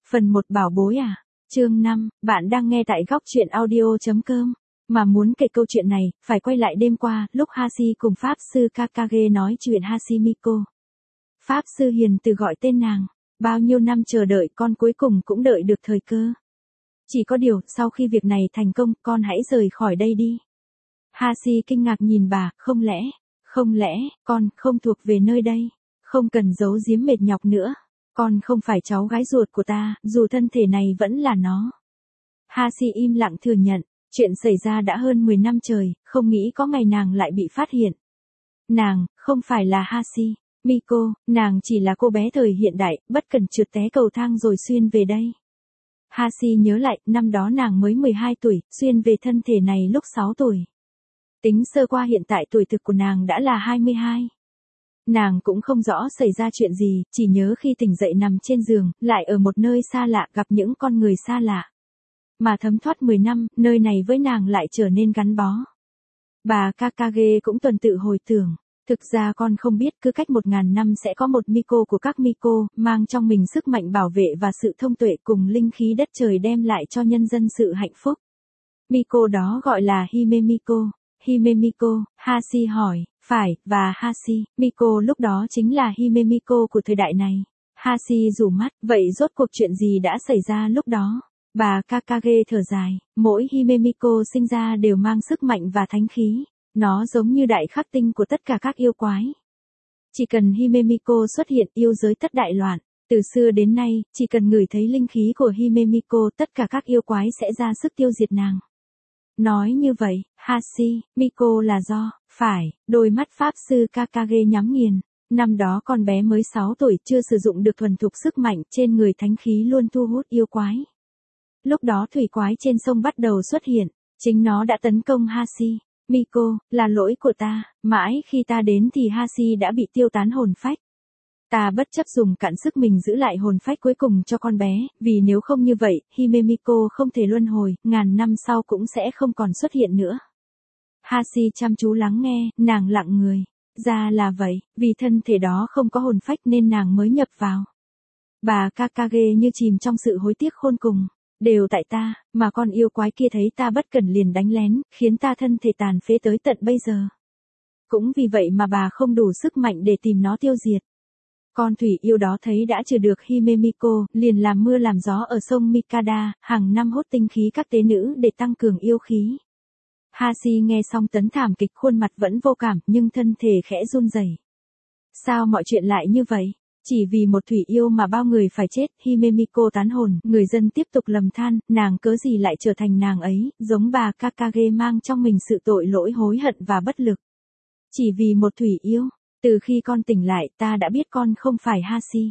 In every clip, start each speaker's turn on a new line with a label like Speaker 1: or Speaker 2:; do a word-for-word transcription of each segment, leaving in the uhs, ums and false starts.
Speaker 1: Phần một bảo bối à? Chương năm, bạn đang nghe tại góc truyện audio.com. Mà muốn kể câu chuyện này, phải quay lại đêm qua, lúc Hashi cùng Pháp sư Kakage nói chuyện Hashimiko. Pháp sư hiền từ gọi tên nàng. Bao nhiêu năm chờ đợi con cuối cùng cũng đợi được thời cơ. Chỉ có điều, sau khi việc này thành công, con hãy rời khỏi đây đi. Hashi kinh ngạc nhìn bà, không lẽ, không lẽ, con không thuộc về nơi đây, không cần giấu giếm mệt nhọc nữa. Con không phải cháu gái ruột của ta, dù thân thể này vẫn là nó. Hashi im lặng thừa nhận, chuyện xảy ra đã hơn mười năm trời, không nghĩ có ngày nàng lại bị phát hiện. Nàng, không phải là Hashi, Miko, nàng chỉ là cô bé thời hiện đại, bất cần trượt té cầu thang rồi xuyên về đây. Hashi nhớ lại, năm đó nàng mới mười hai tuổi, xuyên về thân thể này lúc sáu tuổi. Tính sơ qua hiện tại tuổi thực của nàng đã là hai mươi hai. Nàng cũng không rõ xảy ra chuyện gì, chỉ nhớ khi tỉnh dậy nằm trên giường, lại ở một nơi xa lạ gặp những con người xa lạ. Mà thấm thoát mười năm, nơi này với nàng lại trở nên gắn bó. Bà Kakage cũng tuần tự hồi tưởng, thực ra con không biết cứ cách một ngàn năm sẽ có một Miko của các Miko, mang trong mình sức mạnh bảo vệ và sự thông tuệ cùng linh khí đất trời đem lại cho nhân dân sự hạnh phúc. Miko đó gọi là Hime Miko. Hime Miko, Hashi hỏi, phải, và Hashi, Miko lúc đó chính là Hime Miko của thời đại này. Hashi rủ mắt, vậy rốt cuộc chuyện gì đã xảy ra lúc đó? Bà Kakage thở dài, mỗi Hime Miko sinh ra đều mang sức mạnh và thánh khí, nó giống như đại khắc tinh của tất cả các yêu quái. Chỉ cần Hime Miko xuất hiện yêu giới tất đại loạn, từ xưa đến nay, chỉ cần ngửi thấy linh khí của Hime Miko tất cả các yêu quái sẽ ra sức tiêu diệt nàng. Nói như vậy, Hashi, Miko là do, phải, đôi mắt Pháp sư Kakage nhắm nghiền. Năm đó con bé mới sáu tuổi chưa sử dụng được thuần thục sức mạnh trên người thánh khí luôn thu hút yêu quái. Lúc đó thủy quái trên sông bắt đầu xuất hiện, chính nó đã tấn công Hashi. Miko, là lỗi của ta, mãi khi ta đến thì Hashi đã bị tiêu tán hồn phách. Ta bất chấp dùng cạn sức mình giữ lại hồn phách cuối cùng cho con bé, vì nếu không như vậy, Hime Miko không thể luân hồi, ngàn năm sau cũng sẽ không còn xuất hiện nữa. Hashi chăm chú lắng nghe, nàng lặng người. Ra là vậy, vì thân thể đó không có hồn phách nên nàng mới nhập vào. Bà Kakage như chìm trong sự hối tiếc khôn cùng. Đều tại ta, mà con yêu quái kia thấy ta bất cẩn liền đánh lén, khiến ta thân thể tàn phế tới tận bây giờ. Cũng vì vậy mà bà không đủ sức mạnh để tìm nó tiêu diệt. Con thủy yêu đó thấy đã trừ được Hime Miko, liền làm mưa làm gió ở sông Mikada, hàng năm hốt tinh khí các tế nữ để tăng cường yêu khí. Hashi nghe xong tấn thảm kịch khuôn mặt vẫn vô cảm nhưng thân thể khẽ run rẩy. Sao mọi chuyện lại như vậy? Chỉ vì một thủy yêu mà bao người phải chết, Hime Miko tán hồn, người dân tiếp tục lầm than, nàng cớ gì lại trở thành nàng ấy, giống bà Kakage mang trong mình sự tội lỗi hối hận và bất lực. Chỉ vì một thủy yêu, từ khi con tỉnh lại ta đã biết con không phải Hashi.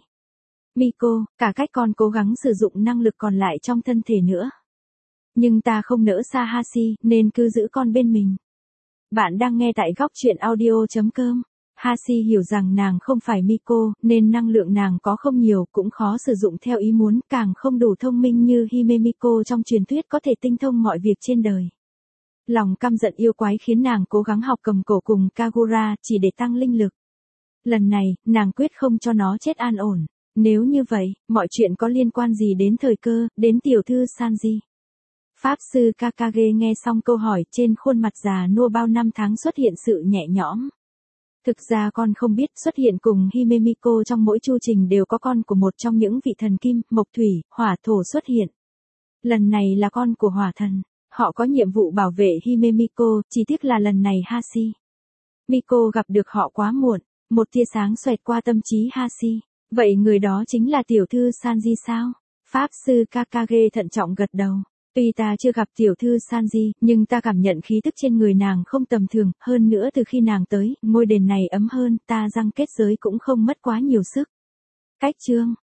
Speaker 1: Miko, cả cách con cố gắng sử dụng năng lực còn lại trong thân thể nữa. Nhưng ta không nỡ xa Hashi, nên cứ giữ con bên mình. Bạn đang nghe tại góc truyện audio.com. Hashi hiểu rằng nàng không phải Miko, nên năng lượng nàng có không nhiều, cũng khó sử dụng theo ý muốn, càng không đủ thông minh như Hime Miko trong truyền thuyết có thể tinh thông mọi việc trên đời. Lòng căm giận yêu quái khiến nàng cố gắng học cầm cổ cùng Kagura chỉ để tăng linh lực. Lần này, nàng quyết không cho nó chết an ổn. Nếu như vậy, mọi chuyện có liên quan gì đến thời cơ, đến tiểu thư Sanji? Pháp sư Kakage nghe xong câu hỏi trên khuôn mặt già nua bao năm tháng xuất hiện sự nhẹ nhõm. Thực ra con không biết xuất hiện cùng Hime Miko trong mỗi chu trình đều có con của một trong những vị thần kim, mộc thủy, hỏa thổ xuất hiện. Lần này là con của hỏa thần. Họ có nhiệm vụ bảo vệ Hime Miko, chỉ tiếc là lần này Hashi. Miko gặp được họ quá muộn, một tia sáng xoẹt qua tâm trí Hashi. Vậy người đó chính là tiểu thư Sanji sao? Pháp sư Kakage thận trọng gật đầu. Tuy ta chưa gặp tiểu thư Sanji, nhưng ta cảm nhận khí tức trên người nàng không tầm thường, hơn nữa từ khi nàng tới, ngôi đền này ấm hơn, ta răng kết giới cũng không mất quá nhiều sức. Cách chương,